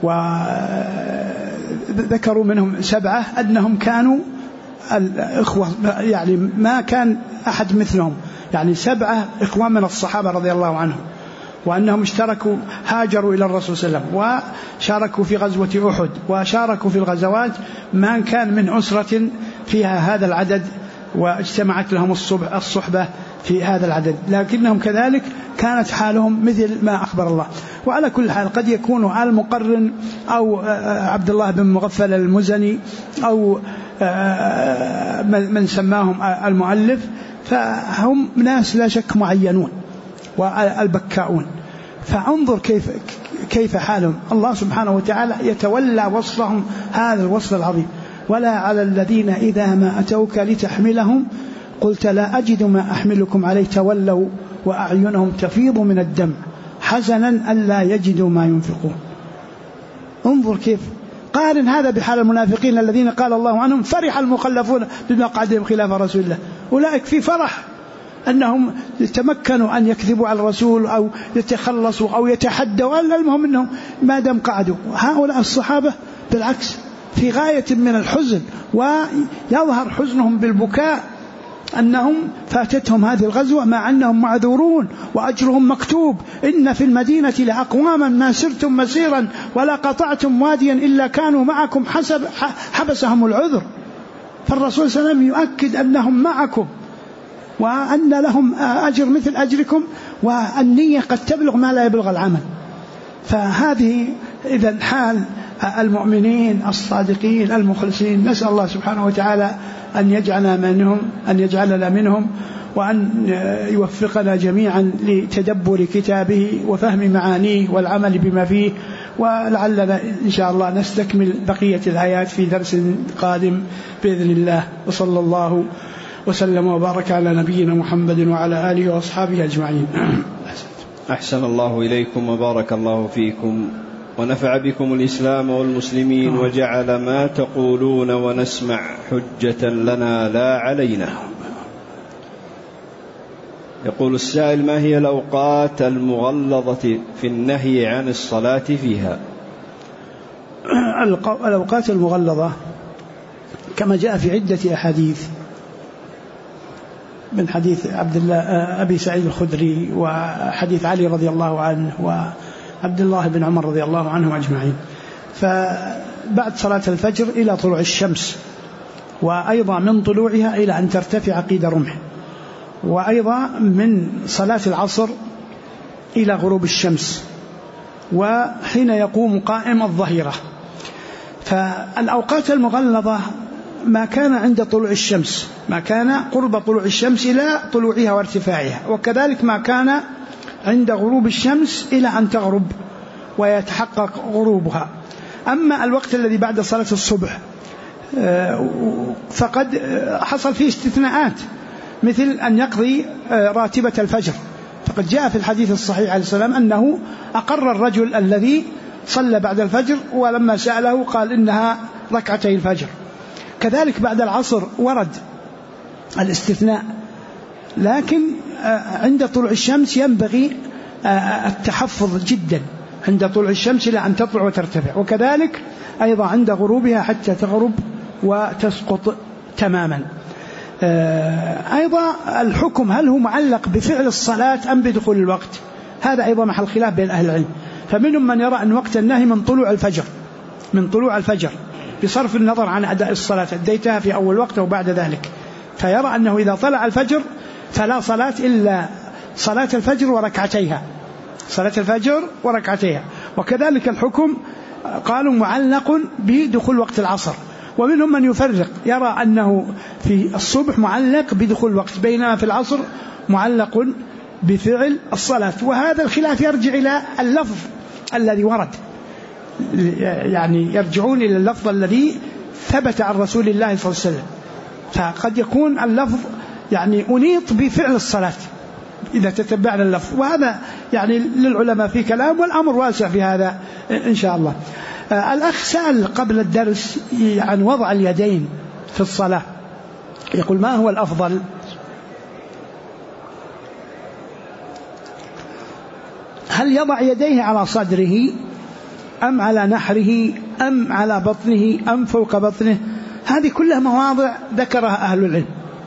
وذكروا منهم 7 أنهم كانوا الإخوة، يعني ما كان أحد مثلهم، يعني 7 إخوان من الصحابة رضي الله عنهم، وأنهم اشتركوا، هاجروا إلى الرسول صلى الله عليه وسلم، وشاركوا في غزوة أحد، وشاركوا في الغزوات، ما كان من أسرة فيها هذا العدد واجتمعت لهم الصحبة في هذا العدد، لكنهم كذلك كانت حالهم مثل ما أخبر الله. وعلى كل حال قد يكونوا المقرن أو عبد الله بن مغفل المزني أو من سماهم المؤلف، فهم ناس لا شك معينون والبكاؤون. فانظر كيف حالهم. الله سبحانه وتعالى يتولى وصفهم هذا الوصف العظيم: ولا على الذين إذا ما أتوك لتحملهم قلت لا أجد ما أحملكم عليه تولوا وأعينهم تفيض من الدمع حزنا ألا يجدوا ما ينفقون. انظر كيف قارن هذا بحال المنافقين الذين قال الله عنهم: فرح المخلفون بمقعدهم خلاف رسول الله. أولئك في فرح أنهم تمكنوا أن يكذبوا على الرسول أو يتخلصوا أو يتحدوا، المهم أنهم ما دام قعدوا. هؤلاء الصحابة بالعكس في غاية من الحزن، ويظهر حزنهم بالبكاء أنهم فاتتهم هذه الغزوة مع أنهم معذورون وأجرهم مكتوب. إن في المدينة لأقواما ما سرتم مسيرا ولا قطعتم واديا إلا كانوا معكم حبسهم العذر. فالرسول صلى الله عليه وسلم يؤكد أنهم معكم وأن لهم أجر مثل أجركم، والنية قد تبلغ ما لا يبلغ العمل. فهذه إذن حال المؤمنين الصادقين المخلصين. نسأل الله سبحانه وتعالى أن يجعلنا منهم وأن يوفقنا جميعا لتدبر كتابه وفهم معانيه والعمل بما فيه. ولعلنا إن شاء الله نستكمل بقية الآيات في درس قادم بإذن الله. وصلى الله وسلم وبارك على نبينا محمد وعلى آله وأصحابه أجمعين. أحسن الله إليكم وبارك الله فيكم ونفع بكم الإسلام والمسلمين وجعل ما تقولون ونسمع حجة لنا لا علينا. يقول السائل: ما هي الأوقات المغلظة في النهي عن الصلاة فيها؟ الأوقات المغلظة كما جاء في عدة أحاديث، من حديث عبد الله أبي سعيد الخدري وحديث علي رضي الله عنه وعبد الله بن عمر رضي الله عنهم أجمعين. فبعد صلاة الفجر إلى طلوع الشمس، وأيضا من طلوعها إلى أن ترتفع قيد رمح، وأيضا من صلاة العصر إلى غروب الشمس، وحين يقوم قائم الظهيرة. فالأوقات المغلظة ما كان عند طلوع الشمس، ما كان قرب طلوع الشمس إلى طلوعها وارتفاعها، وكذلك ما كان عند غروب الشمس إلى أن تغرب ويتحقق غروبها. أما الوقت الذي بعد صلاة الصبح فقد حصل فيه استثناءات، مثل أن يقضي راتبة الفجر، فقد جاء في الحديث الصحيح عليه السلام أنه أقر الرجل الذي صلى بعد الفجر، ولما سأله قال إنها ركعتي الفجر. كذلك بعد العصر ورد الاستثناء، لكن عند طلوع الشمس ينبغي التحفظ جدا عند طلوع الشمس إلى أن تطلع وترتفع، وكذلك أيضا عند غروبها حتى تغرب وتسقط تماما. أيضا الحكم هل هو معلق بفعل الصلاة أم بدخول الوقت؟ هذا أيضا محل خلاف بين أهل العلم. فمنهم من يرى أن وقت النهي من طلوع الفجر بصرف النظر عن أداء الصلاة، أديتها في أول وقت أو بعد ذلك، فيرى أنه إذا طلع الفجر فلا صلاة إلا صلاة الفجر وركعتيها، وكذلك الحكم قالوا معلق بدخول وقت العصر. ومنهم من يفرق يرى أنه في الصبح معلق بدخول الوقت، بينما في العصر معلق بفعل الصلاة. وهذا الخلاف يرجع إلى اللفظ الذي ورد، يعني يرجعون إلى اللفظ الذي ثبت عن رسول الله صلى الله عليه وسلم. فقد يكون اللفظ يعني أنيط بفعل الصلاة إذا تتبعنا اللفظ، وهذا يعني للعلماء في كلام، والأمر واسع في هذا إن شاء الله. الأخ سأل قبل الدرس عن وضع اليدين في الصلاة، يقول: ما هو الأفضل؟ هل يضع يديه على صدره أم على نحره أم على بطنه أم فوق بطنه؟ هذه كلها مواضع ذكرها أهل العلم.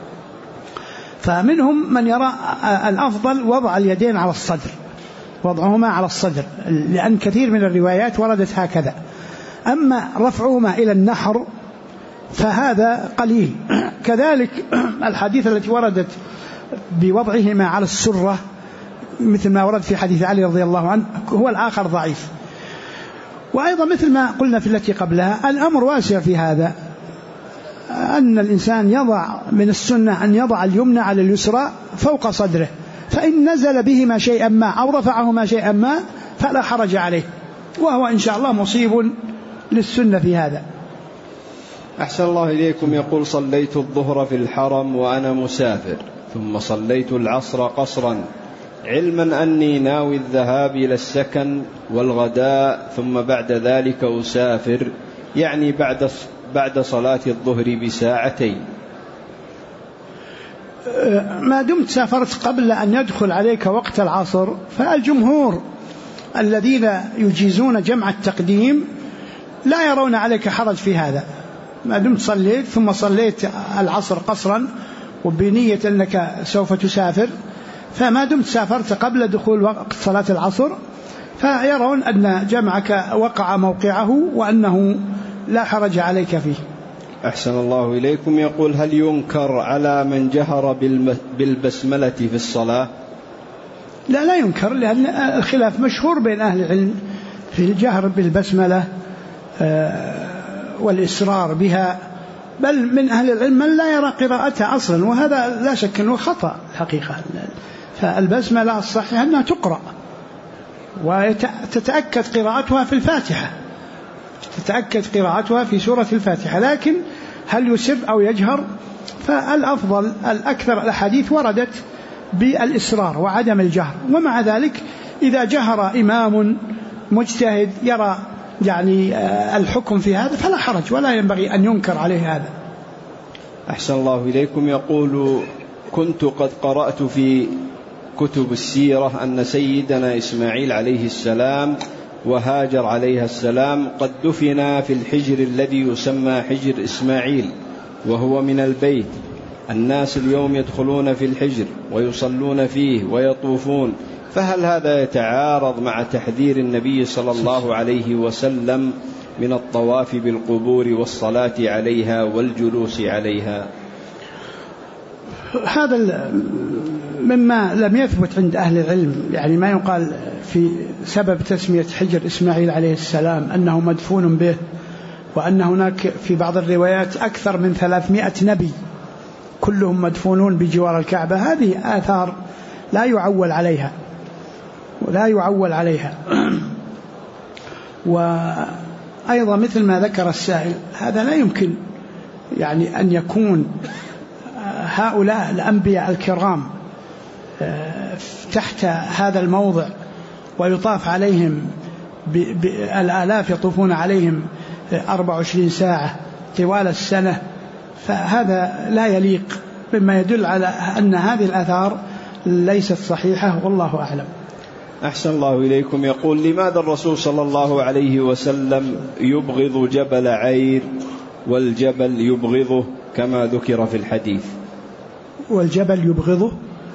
فمنهم من يرى الأفضل وضع اليدين على الصدر، وضعهما على الصدر، لأن كثير من الروايات وردت هكذا. أما رفعهما إلى النحر فهذا قليل. كذلك الحديث التي وردت بوضعهما على السرة مثل ما ورد في حديث علي رضي الله عنه هو الآخر ضعيف. وأيضا مثل ما قلنا في التي قبلها الأمر واسع في هذا، أن الإنسان يضع من السنة أن يضع اليمنى على اليسرى فوق صدره، فإن نزل بهما شيئا ما أو رفعهما شيئا ما فلا حرج عليه، وهو إن شاء الله مصيب للسنة في هذا. أحسن الله إليكم. يقول: صليت الظهر في الحرم وأنا مسافر، ثم صليت العصر قصرا، علما أني ناوي الذهاب إلى السكن والغداء، ثم بعد ذلك أسافر، يعني بعد صلاة الظهر بساعتين. ما دمت سافرت قبل أن يدخل عليك وقت العصر، فالجمهور الذين يجيزون جمع التقديم لا يرون عليك حرج في هذا، ما دمت صليت ثم صليت العصر قصرا وبنية أنك سوف تسافر، فما دمت سافرت قبل دخول وقت صلاة العصر فيرون أن جمعك وقع موقعه وأنه لا حرج عليك فيه. أحسن الله إليكم. يقول: هل ينكر على من جهر بالبسملة في الصلاة؟ لا ينكر، لأن الخلاف مشهور بين أهل العلم في الجهر بالبسملة والإصرار بها، بل من أهل العلم من لا يرى قراءتها أصلا، وهذا لا شك أنه خطأ الحقيقة. فالبسملة الصحيح أنها تقرأ وتتأكد قراءتها في الفاتحة، تتأكد قراءتها في سورة الفاتحة، لكن هل يسر أو يجهر؟ فالأفضل الأكثر الأحاديث وردت بالإصرار وعدم الجهر، ومع ذلك إذا جهر إمام مجتهد يرى يعني الحكم في هذا فلا حرج ولا ينبغي أن ينكر عليه هذا. أحسن الله إليكم. يقول: كنت قد قرأت في كتب السيرة أن سيدنا إسماعيل عليه السلام وهاجر عليها السلام قد دفنا في الحجر الذي يسمى حجر إسماعيل وهو من البيت. الناس اليوم يدخلون في الحجر ويصلون فيه ويطوفون، فهل هذا يتعارض مع تحذير النبي صلى الله عليه وسلم من الطواف بالقبور والصلاة عليها والجلوس عليها؟ هذا مما لم يثبت عند أهل العلم، يعني ما يقال في سبب تسمية حجر إسماعيل عليه السلام أنه مدفون به، وأن هناك في بعض الروايات أكثر من 300 نبي كلهم مدفونون بجوار الكعبة. هذه آثار لا يعول عليها وأيضا مثل ما ذكر السائل، هذا لا يمكن يعني أن يكون هؤلاء الأنبياء الكرام تحت هذا الموضع ويطاف عليهم بالآلاف يطوفون عليهم 24 ساعة طوال السنة، فهذا لا يليق، مما يدل على أن هذه الآثار ليست صحيحة، والله أعلم. أحسن الله إليكم. يقول: لماذا الرسول صلى الله عليه وسلم يبغض جبل عير والجبل يبغضه كما ذكر في الحديث؟ والجبل يبغضه،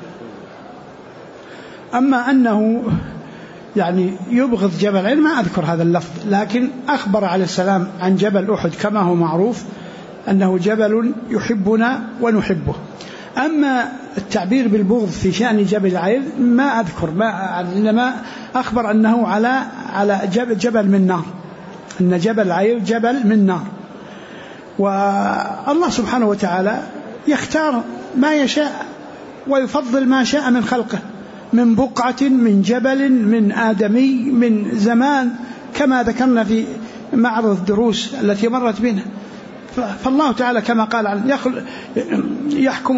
أما أنه يعني يبغض جبل عير ما أذكر هذا اللفظ، لكن أخبر عليه السلام عن جبل أحد كما هو معروف أنه جبل يحبنا ونحبه. أما التعبير بالبغض في شأن جبل عير ما أذكر، إنما أخبر أنه على جبل من نار، أن جبل عير جبل من نار. والله سبحانه وتعالى يختار ما يشاء ويفضل ما شاء من خلقه، من بقعة، من جبل، من آدمي، من زمان، كما ذكرنا في معرض الدروس التي مرت بنا. فالله تعالى كما قال يحكم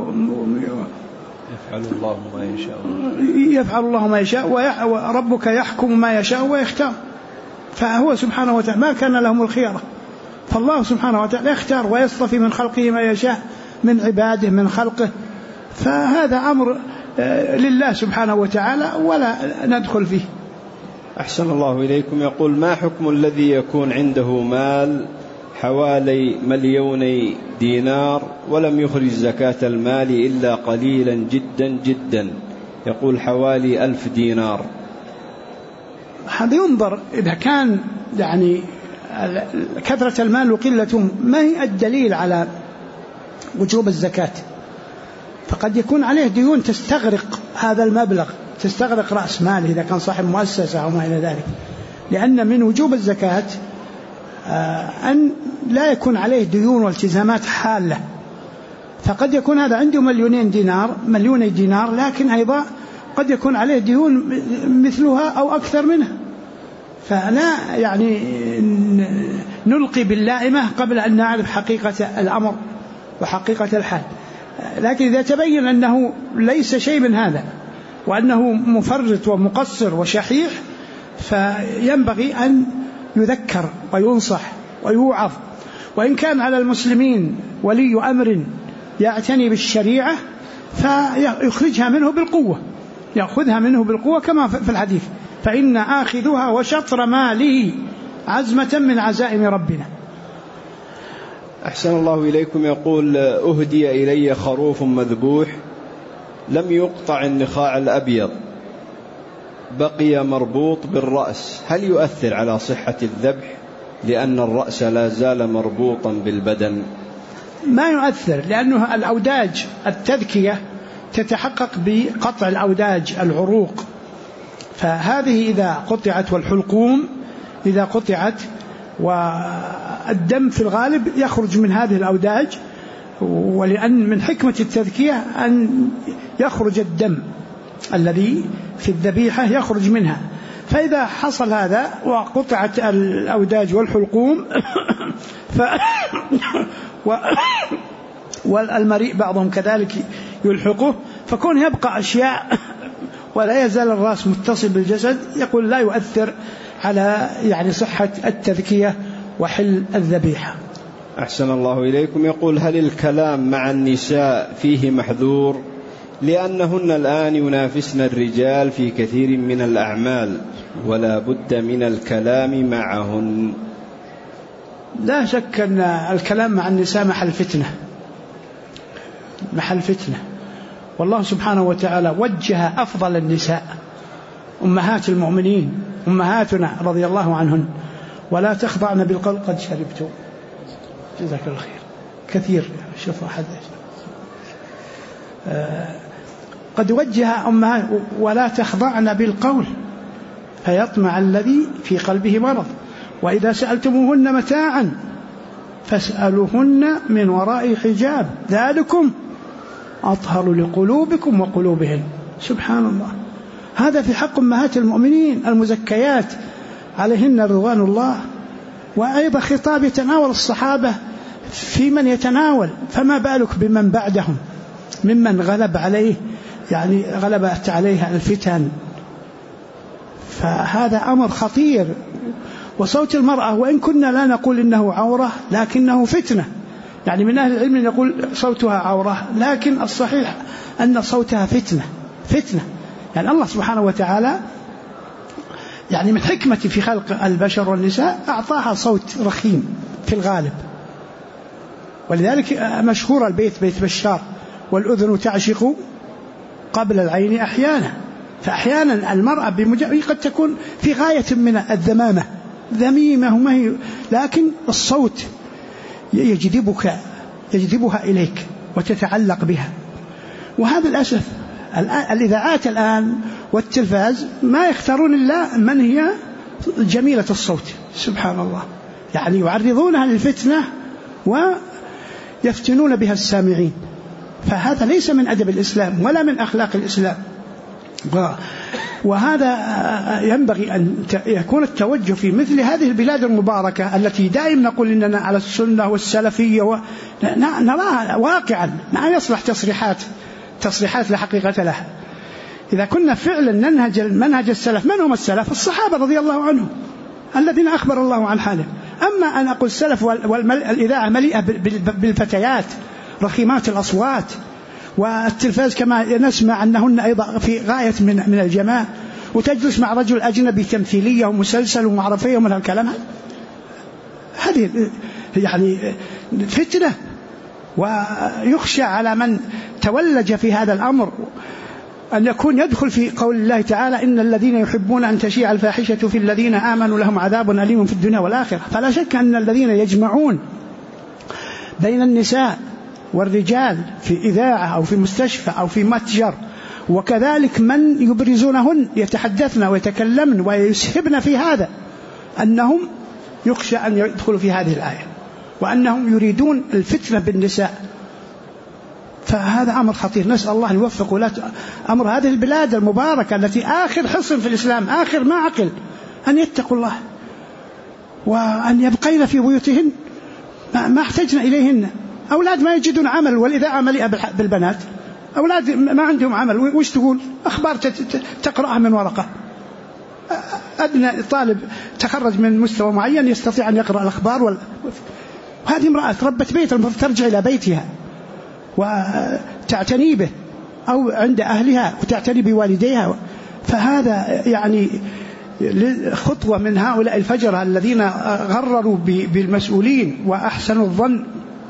يفعل الله ما يشاء وربك يحكم ما يشاء ويختار، فهو سبحانه وتعالى ما كان لهم الخيرة، فالله سبحانه وتعالى يختار ويصطفي من خلقه ما يشاء من عباده من خلقه، فهذا أمر لله سبحانه وتعالى ولا ندخل فيه. أحسن الله إليكم. يقول: ما حكم الذي يكون عنده مال حوالي 2,000,000 دينار ولم يخرج زكاة المال إلا قليلا جدا جدا، يقول حوالي 1000 دينار؟ هذا ينظر، إذا كان يعني كثرة المال وقلته ما هي الدليل على وجوب الزكاة، فقد يكون عليه ديون تستغرق هذا المبلغ، تستغرق رأس ماله إذا كان صاحب مؤسسة أو ما إلى ذلك، لأن من وجوب الزكاة أن لا يكون عليه ديون والتزامات حالة، فقد يكون هذا عنده 2,000,000 دينار لكن أيضا قد يكون عليه ديون مثلها أو أكثر منها، فلا يعني نلقي باللائمة قبل أن نعرف حقيقة الأمر وحقيقة الحال. لكن إذا تبين أنه ليس شيء من هذا وأنه مفرط ومقصر وشحيح فينبغي أن يذكر وينصح ويوعظ، وإن كان على المسلمين ولي أمر يعتني بالشريعة فيخرجها منه بالقوة، يأخذها منه بالقوة كما في الحديث: فإن آخذها وشطر ماله عزمة من عزائم ربنا. أحسن الله إليكم. يقول: أهدي إلي خروف مذبوح لم يقطع النخاع الأبيض، بقي مربوط بالرأس، هل يؤثر على صحة الذبح لأن الرأس لا زال مربوطا بالبدن؟ ما يؤثر، لأنه الأوداج التذكية تتحقق بقطع الأوداج العروق، فهذه إذا قطعت، والحلقوم إذا قطعت، والدم في الغالب يخرج من هذه الأوداج، ولأن من حكمة التذكية أن يخرج الدم الذي في الذبيحة يخرج منها، فإذا حصل هذا وقطعت الأوداج والحلقوم والمريء بعضهم كذلك يلحقه، فكون يبقى أشياء ولا يزال الرأس متصل بالجسد، يقول لا يؤثر على صحة التذكية وحل الذبيحة. أحسن الله إليكم. يقول: هل الكلام مع النساء فيه محذور لأنهن الآن ينافسن الرجال في كثير من الأعمال ولا بد من الكلام معهن؟ لا شك أن الكلام مع النساء محل فتنة، والله سبحانه وتعالى وجه أفضل النساء أمهات المؤمنين أمهاتنا رضي الله عنهن: ولا تخضعن بالقول قد شربتم. جزاك الله خير. كثير شوف أحد قد وجه أمهات: ولا تخضعن بالقول فيطمع الذي في قلبه مرض، وإذا سألتموهن متاعا فاسألوهن من وراء حجاب ذلكم أطهر لقلوبكم وقلوبهن. سبحان الله، هذا في حق أمهات المؤمنين المزكيات عليهن رضوان الله. وأيضا خطاب يتناول الصحابة في من يتناول، فما بالك بمن بعدهم ممن غلب عليه غلبت عليها الفتن، فهذا أمر خطير. وصوت المرأة وإن كنا لا نقول إنه عورة لكنه فتنة، من أهل العلم يقول صوتها عورة، لكن الصحيح أن صوتها فتنة. الله سبحانه وتعالى من حكمته في خلق البشر والنساء أعطاها صوت رخيم في الغالب، ولذلك مشهور البيت بيت بشار: والأذن تعشق قبل العين أحيانا. فأحيانا المرأة قد تكون في غاية من الذمامة، ذميمة، لكن الصوت يجذبها إليك وتتعلق بها. وهذا الأسف الإذاعات الآن والتلفاز ما يختارون إلا من هي جميلة الصوت. سبحان الله، يعرضونها للفتنة ويفتنون بها السامعين، فهذا ليس من أدب الإسلام ولا من أخلاق الإسلام. وهذا ينبغي أن يكون التوجه في مثل هذه البلاد المباركة التي دائما نقول إننا على السنة والسلفية، نراها واقعا، ما يصلح تصريحات لا حقيقة لها. إذا كنا فعلا ننهج منهج السلف، من هم السلف؟ الصحابة رضي الله عنهم الذين أخبر الله عن حالهم. أما أن أقول السلف والإذاعة مليئة بالفتيات رخيمات الأصوات، والتلفاز كما نسمع أنهن أيضا في غاية من الجمال، وتجلس مع رجل أجنبي تمثيلية ومسلسل ومعرفية ومن هالكلام، هذه فتنة. ويخشى على من تولج في هذا الأمر أن يكون يدخل في قول الله تعالى: إن الذين يحبون أن تشيع الفاحشة في الذين آمنوا لهم عذاب أليم في الدنيا والآخرة. فلا شك أن الذين يجمعون بين النساء والرجال في إذاعة أو في مستشفى أو في متجر، وكذلك من يبرزونهن يتحدثن ويتكلمن ويسهبن في هذا، أنهم يخشى أن يدخلوا في هذه الآية، وأنهم يريدون الفتنة بالنساء. فهذا أمر خطير، نسأل الله أن يوفق ولاة أمر هذه البلاد المباركة التي آخر حصن في الإسلام، آخر معقل، أن يتقوا الله وأن يبقين في بيوتهن، ما احتجنا إليهن. أولاد ما يجدون عمل، والإذاعة مليئة بالبنات، أولاد ما عندهم عمل، وش تقول؟ أخبار تقرأها من ورقة. أدنى طالب تخرج من مستوى معين يستطيع أن يقرأ الأخبار وهذه امرأة ربت بيت، ترجع إلى بيتها وتعتني به، أو عند أهلها وتعتني بوالديها. فهذا خطوة من هؤلاء الفجرة الذين غرروا بالمسؤولين وأحسنوا الظن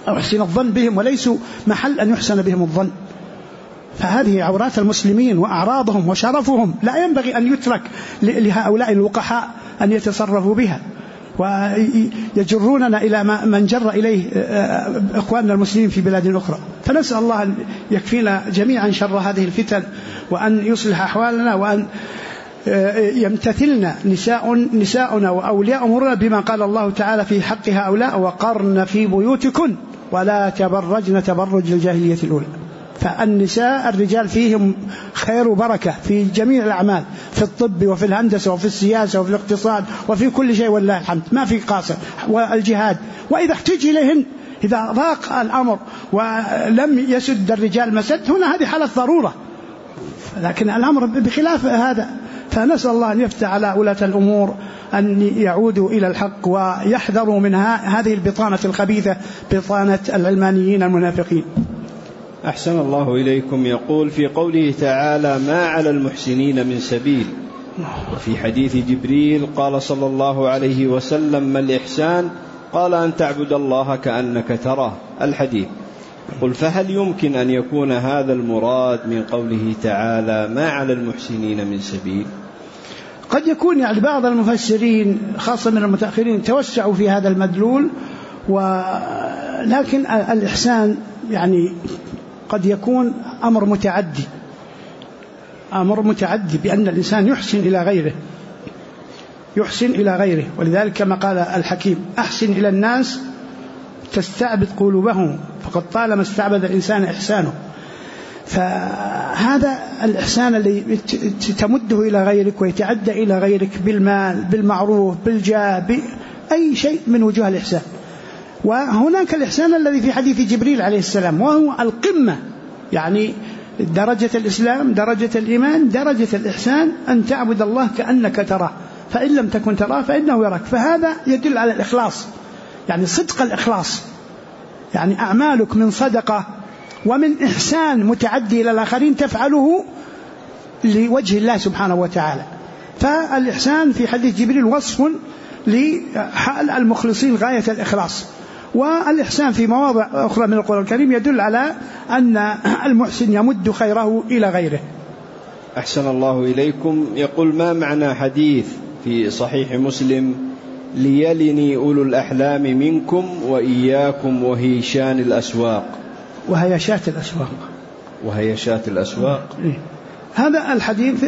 أحسن الظن بهم وليسوا محل أن يحسن بهم الظن. فهذه عورات المسلمين وأعراضهم وشرفهم لا ينبغي أن يترك لهؤلاء الوقحاء أن يتصرفوا بها ويجروننا إلى من جر إليه إخواننا المسلمين في بلاد أخرى. فنسأل الله أن يكفينا جميعا شر هذه الفتن وأن يصلح أحوالنا وأن يمتثلنا نساؤنا وأولياء أمورنا بما قال الله تعالى في حق هؤلاء: وقرن في بيوتكن ولا تبرجن تبرج الجاهلية الأولى. فالنساء الرجال فيهم خير وبركة في جميع الأعمال، في الطب وفي الهندسة وفي السياسة وفي الاقتصاد وفي كل شيء والله الحمد، ما في قاصر، والجهاد. وإذا احتج إليهن إذا ضاق الأمر ولم يسد الرجال مسد، هنا هذه حالة ضرورة، لكن الأمر بخلاف هذا. فنسأل الله أن يفتح على ولاة الأمور أن يعودوا إلى الحق ويحذروا من هذه البطانة الخبيثة، بطانة العلمانيين المنافقين. أحسن الله إليكم. يقول في قوله تعالى: ما على المحسنين من سبيل. وفي حديث جبريل قال صلى الله عليه وسلم: ما الإحسان؟ قال: أن تعبد الله كأنك تراه. الحديث. قل: فهل يمكن أن يكون هذا المراد من قوله تعالى: ما على المحسنين من سبيل؟ قد يكون يعني بعض المفسرين خاصة من المتأخرين توسعوا في هذا المدلول، ولكن الإحسان يعني قد يكون أمر متعدي بأن الإنسان يحسن إلى غيره. ولذلك كما قال الحكيم: أحسن إلى الناس تستعبد قلوبهم، فقد طالما استعبد الإنسان إحسانه. فهذا الإحسان الذي تمده إلى غيرك ويتعدى إلى غيرك بالمال، بالمعروف، بالجاه، بأي شيء من وجوه الإحسان. وهناك الإحسان الذي في حديث جبريل عليه السلام، وهو القمة، يعني درجة الإسلام، درجة الإيمان، درجة الإحسان، أن تعبد الله كأنك تراه، فإن لم تكن تراه فإنه يراك. فهذا يدل على الإخلاص، يعني صدق الإخلاص، يعني أعمالك من صدقة ومن إحسان متعدي إلى الآخرين تفعله لوجه الله سبحانه وتعالى. فالإحسان في حديث جبريل وصف لحال المخلصين غاية الإخلاص. والإحسان في مواضع أخرى من القرآن الكريم يدل على أن المحسن يمد خيره إلى غيره. أحسن الله إليكم. يقول: ما معنى حديث في صحيح مسلم: ليلني أولو الأحلام منكم وإياكم وهيشان الأسواق؟ وهيشات الأسواق. هذا الحديث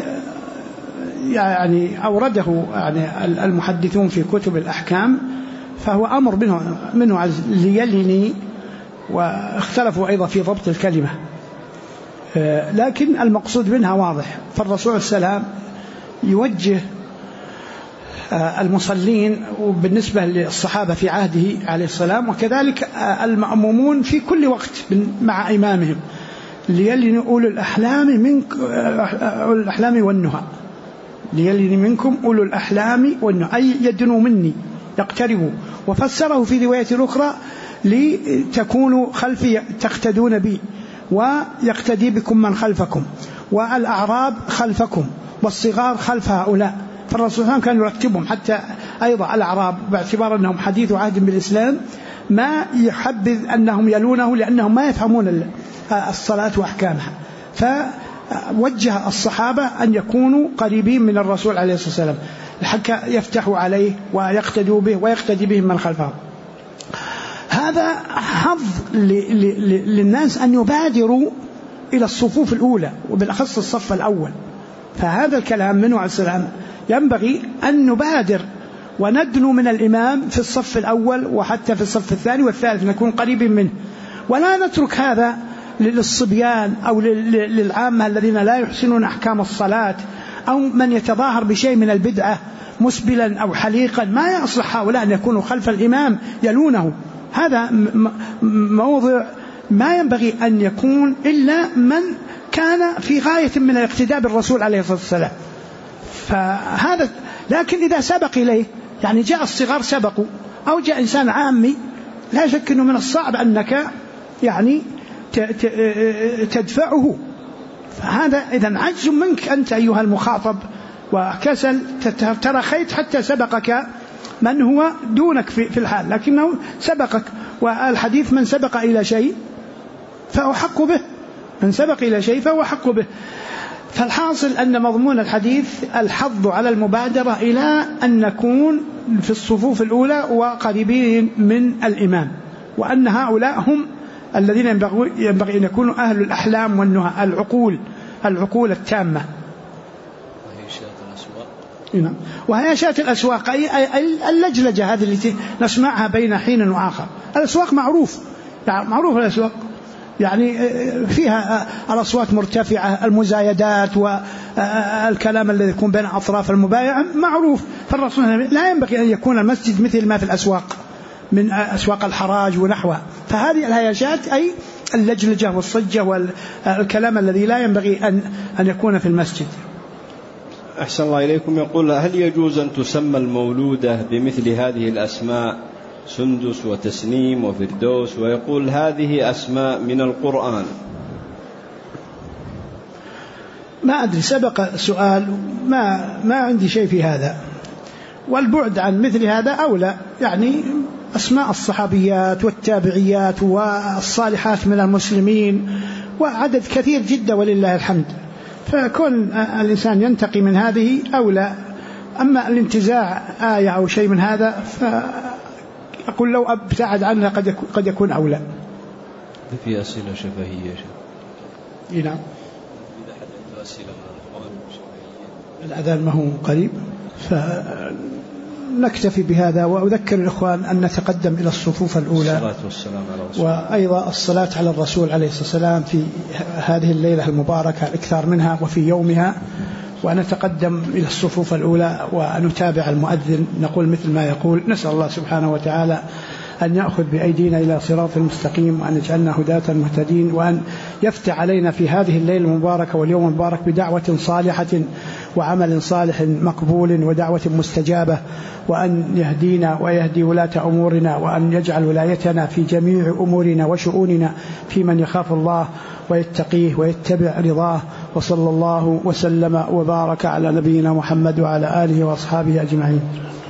يعني أورده يعني المحدثون في كتب الأحكام، فهو أمر منه ليلني، واختلفوا أيضا في ضبط الكلمة، لكن المقصود منها واضح. فالرسول السلام يوجه المصلين وبالنسبة للصحابة في عهده عليه السلام، وكذلك المأمومون في كل وقت مع إمامهم: ليلني أولو الأحلام والنهى، ليلني منكم أولو الأحلام والنهى، أي يدنوا مني، يقتربوا. وفسره في رواية أخرى: لتكونوا خلفي تقتدون بي ويقتدي بكم من خلفكم، والأعراب خلفكم والصغار خلف هؤلاء. فالرسول صلى الله عليه وسلم كان يرتبهم، حتى أيضا الأعراب باعتبار أنهم حديث عهد بالإسلام ما يحبذ أنهم يلونه، لأنهم ما يفهمون الصلاة وأحكامها. فوجه الصحابة أن يكونوا قريبين من الرسول عليه الصلاة والسلام حتى يفتحوا عليه ويقتدوا به ويقتدي بهم من خلفهم. هذا حظ للناس أن يبادروا إلى الصفوف الأولى، وبالأخص الصف الأول. فهذا الكلام منه عليه السلام ينبغي أن نبادر وندنو من الإمام في الصف الأول، وحتى في الصف الثاني والثالث نكون قريبين منه، ولا نترك هذا للصبيان أو للعامة الذين لا يحسنون أحكام الصلاة، أو من يتظاهر بشيء من البدعة مسبلا أو حليقا. ما يصلح هؤلاء أن يكونوا خلف الإمام يلونه. هذا موضع ما ينبغي أن يكون إلا من كان في غاية من الاقتداء بالرسول عليه الصلاة والسلام. فهذا، لكن إذا سبق إليه، يعني جاء الصغار سبقوا أو جاء إنسان عامي، لا شك أنه من الصعب أنك يعني تدفعه. فهذا إذن عجز منك أنت أيها المخاطب وكسل، ترخيت حتى سبقك من هو دونك في الحال، لكنه سبقك والحديث من سبق إلى شيء فهو حق به، من سبق إلى شيء فهو حق به. فالحاصل أن مضمون الحديث الحض على المبادرة إلى أن نكون في الصفوف الأولى وقريبين من الإمام، وأن هؤلاء هم الذين ينبغي أن يكونوا أهل الأحلام والنهى، العقول التامة. وهي شاة الأسواق أي اللجلجة هذه التي نسمعها بين حين وآخر. الأسواق معروف الأسواق يعني فيها الأصوات مرتفعة، المزايدات والكلام الذي يكون بين أطراف المبايع معروف. فالرسول لا ينبغي أن يكون المسجد مثل ما في الأسواق من أسواق الحراج ونحوها. فهذه الهياشات أي اللجلجة والصجة والكلام الذي لا ينبغي أن يكون في المسجد. أحسن الله إليكم. يقول: هل يجوز أن تسمى المولودة بمثل هذه الأسماء، سندس وتسنيم وفردوس؟ ويقول: هذه أسماء من القرآن. ما أدري، سبق سؤال، ما عندي شيء في هذا، والبعد عن مثل هذا أولى. يعني أسماء الصحابيات والتابعيات والصالحات من المسلمين وعدد كثير جدا ولله الحمد، فكون الإنسان ينتقي من هذه أولى. أما الانتزاع آية أو شيء من هذا فأقول لو أبتعد عنها قد يكون أولى. في أسئلة شفهية. نعم. الأذان ما هو قريب، فنكتفي بهذا، وأذكر الإخوان أن نتقدم إلى الصفوف الأولى، وأيضا الصلاة على الرسول عليه الصلاة والسلام في هذه الليلة المباركة، الإكثار منها وفي يومها، ونتقدم إلى الصفوف الأولى ونتابع المؤذن، نقول مثل ما يقول. نسأل الله سبحانه وتعالى أن يأخذ بأيدينا إلى صراط المستقيم، وأن يجعلنا هداة مهتدين، وأن يفتح علينا في هذه الليلة المباركة واليوم المبارك بدعوة صالحة وعمل صالح مقبول ودعوة مستجابة، وأن يهدينا ويهدي ولاة أمورنا، وأن يجعل ولايتنا في جميع أمورنا وشؤوننا في من يخاف الله ويتقيه ويتبع رضاه. وصلى الله وسلم وبارك على نبينا محمد وعلى آله وأصحابه أجمعين.